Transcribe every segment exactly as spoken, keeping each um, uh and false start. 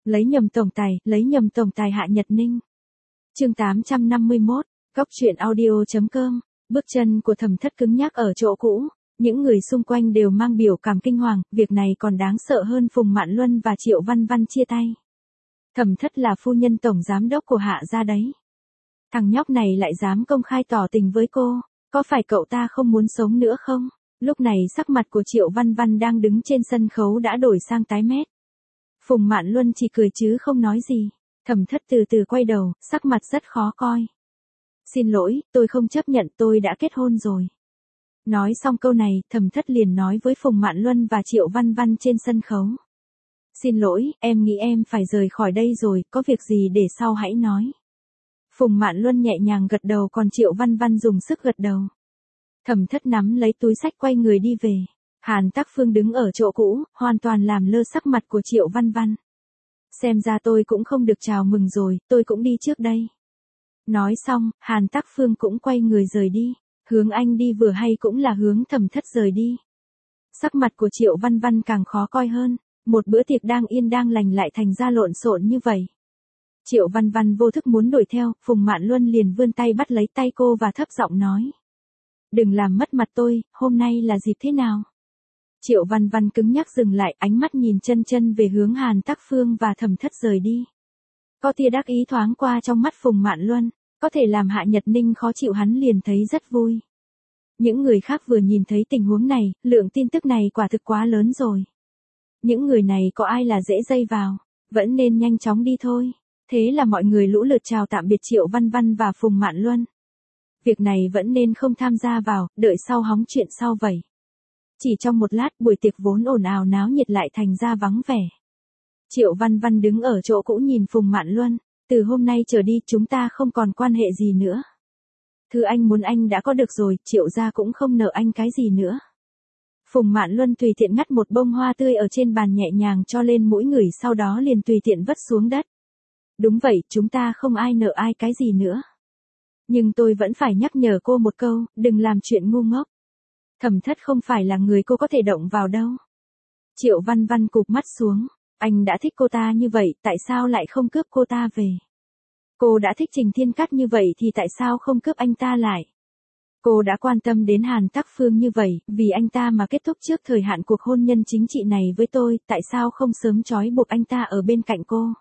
Lấy nhầm tổng tài, lấy nhầm tổng tài Hạ Nhật Ninh. Chương tám trăm năm mươi mốt, Góc truyện audio chấm com. Bước chân của Thẩm Thất cứng nhắc ở chỗ cũ, những người xung quanh đều mang biểu cảm kinh hoàng, việc này còn đáng sợ hơn Phùng Mạn Luân và Triệu Văn Văn chia tay. Thẩm Thất là phu nhân tổng giám đốc của Hạ gia đấy. Thằng nhóc này lại dám công khai tỏ tình với cô, có phải cậu ta không muốn sống nữa không? Lúc này sắc mặt của Triệu Văn Văn đang đứng trên sân khấu đã đổi sang tái mét. Phùng Mạn Luân chỉ cười chứ không nói gì. Thẩm Thất từ từ quay đầu, sắc mặt rất khó coi. Xin lỗi, tôi không chấp nhận, tôi đã kết hôn rồi. Nói xong câu này, Thẩm Thất liền nói với Phùng Mạn Luân và Triệu Văn Văn trên sân khấu. Xin lỗi, em nghĩ em phải rời khỏi đây rồi, có việc gì để sau hãy nói. Phùng Mạn Luân nhẹ nhàng gật đầu, còn Triệu Văn Văn dùng sức gật đầu. Thẩm Thất nắm lấy túi xách quay người đi về. Hàn Tắc Phương đứng ở chỗ cũ, hoàn toàn làm lơ sắc mặt của Triệu Văn Văn. Xem ra tôi cũng không được chào mừng rồi, tôi cũng đi trước đây. Nói xong, Hàn Tắc Phương cũng quay người rời đi. Hướng anh đi vừa hay cũng là hướng Thẩm Thất rời đi. Sắc mặt của Triệu Văn Văn càng khó coi hơn. Một bữa tiệc đang yên đang lành lại thành ra lộn xộn như vậy. Triệu Văn Văn vô thức muốn đuổi theo, Phùng Mạn Luân liền vươn tay bắt lấy tay cô và thấp giọng nói. Đừng làm mất mặt tôi, hôm nay là dịp thế nào? Triệu Văn Văn cứng nhắc dừng lại, ánh mắt nhìn chân chân về hướng Hàn Tắc Phương và Thẩm Thất rời đi. Có tia đắc ý thoáng qua trong mắt Phùng Mạn Luân, có thể làm Hạ Nhật Ninh khó chịu hắn liền thấy rất vui. Những người khác vừa nhìn thấy tình huống này, lượng tin tức này quả thực quá lớn rồi. Những người này có ai là dễ dây vào, vẫn nên nhanh chóng đi thôi. Thế là mọi người lũ lượt chào tạm biệt Triệu Văn Văn và Phùng Mạn Luân. Việc này vẫn nên không tham gia vào, đợi sau hóng chuyện sau vậy. Chỉ trong một lát, buổi tiệc vốn ồn ào náo nhiệt lại thành ra vắng vẻ. Triệu Văn Văn đứng ở chỗ cũ nhìn Phùng Mạn Luân, từ hôm nay trở đi chúng ta không còn quan hệ gì nữa. Thứ anh muốn anh đã có được rồi, Triệu gia cũng không nợ anh cái gì nữa. Phùng Mạn Luân tùy tiện ngắt một bông hoa tươi ở trên bàn nhẹ nhàng cho lên mũi người, sau đó liền tùy tiện vứt xuống đất. Đúng vậy, chúng ta không ai nợ ai cái gì nữa. Nhưng tôi vẫn phải nhắc nhở cô một câu, đừng làm chuyện ngu ngốc. Thẩm Thất không phải là người cô có thể động vào đâu. Triệu Văn Văn cụp mắt xuống, anh đã thích cô ta như vậy, tại sao lại không cướp cô ta về? Cô đã thích Trình Thiên Cát như vậy thì tại sao không cướp anh ta lại? Cô đã quan tâm đến Hàn Tắc Phương như vậy, vì anh ta mà kết thúc trước thời hạn cuộc hôn nhân chính trị này với tôi, tại sao không sớm trói buộc anh ta ở bên cạnh cô?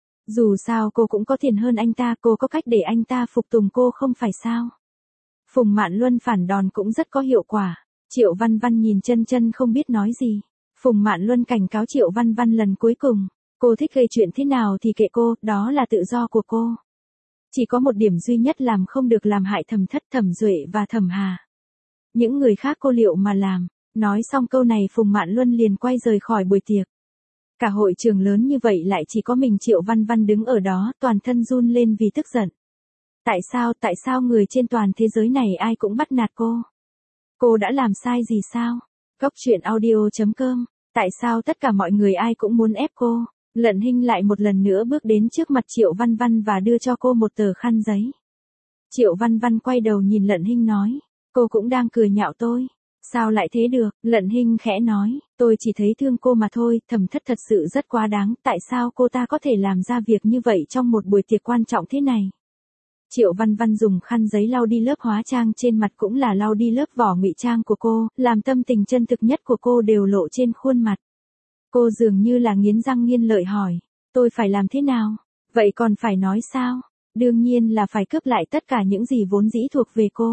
Dù sao cô cũng có tiền hơn anh ta, cô có cách để anh ta phục tùng cô không phải sao? Phùng Mạn Luân phản đòn cũng rất có hiệu quả. Triệu Văn Văn nhìn chân chân không biết nói gì. Phùng Mạn Luân cảnh cáo Triệu Văn Văn lần cuối cùng. Cô thích gây chuyện thế nào thì kệ cô, đó là tự do của cô. Chỉ có một điểm duy nhất làm không được làm hại Thẩm Thất, Thẩm Duệ và Thẩm Hà. Những người khác cô liệu mà làm. Nói xong câu này Phùng Mạn Luân liền quay rời khỏi buổi tiệc. Cả hội trường lớn như vậy lại chỉ có mình Triệu Văn Văn đứng ở đó, toàn thân run lên vì tức giận. Tại sao, tại sao người trên toàn thế giới này ai cũng bắt nạt cô? Cô đã làm sai gì sao? Góc truyện audio chấm com. Tại sao tất cả mọi người ai cũng muốn ép cô? Lận Hinh lại một lần nữa bước đến trước mặt Triệu Văn Văn và đưa cho cô một tờ khăn giấy. Triệu Văn Văn quay đầu nhìn Lận Hinh nói, cô cũng đang cười nhạo tôi. Sao lại thế được? Lận Hinh khẽ nói, tôi chỉ thấy thương cô mà thôi, Thẩm Thất thật sự rất quá đáng, tại sao cô ta có thể làm ra việc như vậy trong một buổi tiệc quan trọng thế này? Triệu Văn Văn dùng khăn giấy lau đi lớp hóa trang trên mặt cũng là lau đi lớp vỏ ngụy trang của cô, làm tâm tình chân thực nhất của cô đều lộ trên khuôn mặt. Cô dường như là nghiến răng nghiến lợi hỏi, tôi phải làm thế nào? Vậy còn phải nói sao? Đương nhiên là phải cướp lại tất cả những gì vốn dĩ thuộc về cô.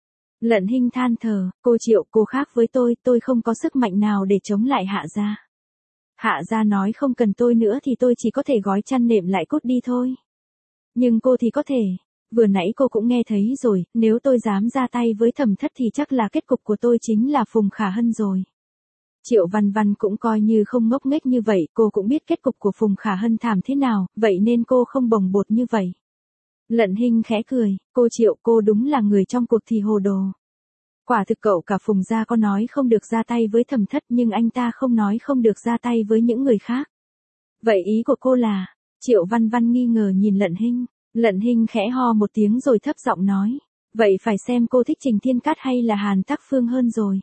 Lận Hinh than thở, cô Triệu, cô khác với tôi, tôi không có sức mạnh nào để chống lại Hạ gia. Hạ gia nói không cần tôi nữa thì tôi chỉ có thể gói chăn nệm lại cút đi thôi. Nhưng cô thì có thể. Vừa nãy cô cũng nghe thấy rồi, nếu tôi dám ra tay với Thẩm Thất thì chắc là kết cục của tôi chính là Phùng Khả Hân rồi. Triệu Văn Văn cũng coi như không ngốc nghếch như vậy, cô cũng biết kết cục của Phùng Khả Hân thảm thế nào, vậy nên cô không bồng bột như vậy. Lận Hinh khẽ cười, cô Triệu, cô đúng là người trong cuộc thì hồ đồ. Quả thực cậu cả Phùng gia có nói không được ra tay với Thẩm Thất nhưng anh ta không nói không được ra tay với những người khác. Vậy ý của cô là, Triệu Văn Văn nghi ngờ nhìn Lận Hinh. Lận Hinh khẽ ho một tiếng rồi thấp giọng nói, vậy phải xem cô thích Trình Thiên Cát hay là Hàn Tắc Phương hơn rồi.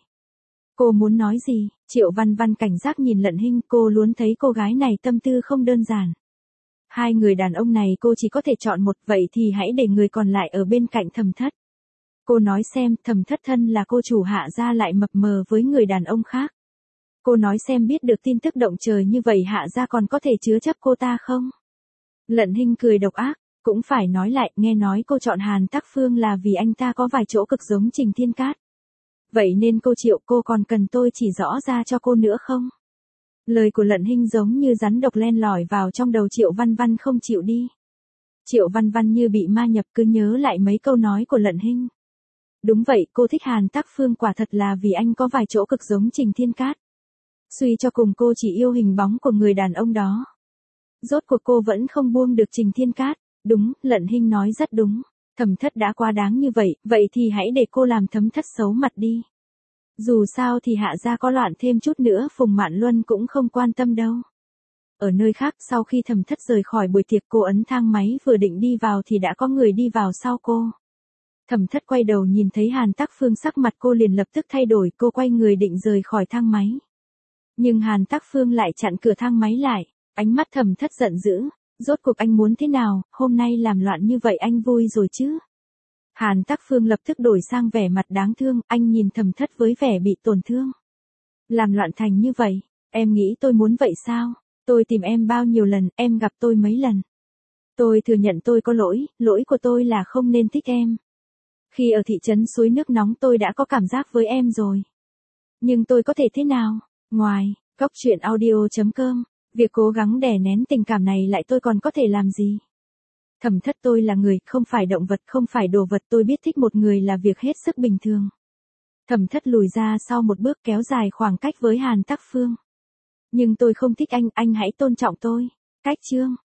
Cô muốn nói gì? Triệu Văn Văn cảnh giác nhìn Lận Hinh, cô luôn thấy cô gái này tâm tư không đơn giản. Hai người đàn ông này cô chỉ có thể chọn một, vậy thì hãy để người còn lại ở bên cạnh Thẩm Thất. Cô nói xem, Thẩm Thất thân là cô chủ Hạ gia lại mập mờ với người đàn ông khác. Cô nói xem biết được tin tức động trời như vậy Hạ gia còn có thể chứa chấp cô ta không? Lận Hinh cười độc ác, cũng phải nói lại, nghe nói cô chọn Hàn Tắc Phương là vì anh ta có vài chỗ cực giống Trình Thiên Cát. Vậy nên cô chịu, cô còn cần tôi chỉ rõ ra cho cô nữa không? Lời của Lận Hinh giống như rắn độc len lỏi vào trong đầu Triệu Văn Văn không chịu đi. Triệu Văn Văn như bị ma nhập cứ nhớ lại mấy câu nói của Lận Hinh. Đúng vậy, cô thích Hàn Tắc Phương quả thật là vì anh có vài chỗ cực giống Trình Thiên Cát. Suy cho cùng cô chỉ yêu hình bóng của người đàn ông đó. Rốt cuộc cô vẫn không buông được Trình Thiên Cát. Đúng, Lận Hinh nói rất đúng. Thẩm Thất đã quá đáng như vậy, vậy thì hãy để cô làm Thẩm Thất xấu mặt đi. Dù sao thì Hạ gia có loạn thêm chút nữa Phùng Mạn Luân cũng không quan tâm đâu. Ở nơi khác, sau khi Thẩm Thất rời khỏi buổi tiệc, cô ấn thang máy vừa định đi vào thì đã có người đi vào sau cô. Thẩm Thất quay đầu nhìn thấy Hàn Tắc Phương, sắc mặt cô liền lập tức thay đổi, cô quay người định rời khỏi thang máy. Nhưng Hàn Tắc Phương lại chặn cửa thang máy lại, ánh mắt Thẩm Thất giận dữ, rốt cuộc anh muốn thế nào, hôm nay làm loạn như vậy anh vui rồi chứ? Hàn Tắc Phương lập tức đổi sang vẻ mặt đáng thương, anh nhìn Thẩm Thất với vẻ bị tổn thương. Làm loạn thành như vậy, em nghĩ tôi muốn vậy sao? Tôi tìm em bao nhiêu lần, em gặp tôi mấy lần. Tôi thừa nhận tôi có lỗi, lỗi của tôi là không nên thích em. Khi ở thị trấn suối nước nóng tôi đã có cảm giác với em rồi. Nhưng tôi có thể thế nào? Ngoài, Cốc Truyện Audio chấm com, việc cố gắng đè nén tình cảm này lại tôi còn có thể làm gì? Thẩm Thất, tôi là người, không phải động vật, không phải đồ vật, tôi biết thích một người là việc hết sức bình thường. Thẩm Thất lùi ra sau một bước, kéo dài khoảng cách với Hàn Tắc Phương. Nhưng tôi không thích anh, anh hãy tôn trọng tôi. Cách chương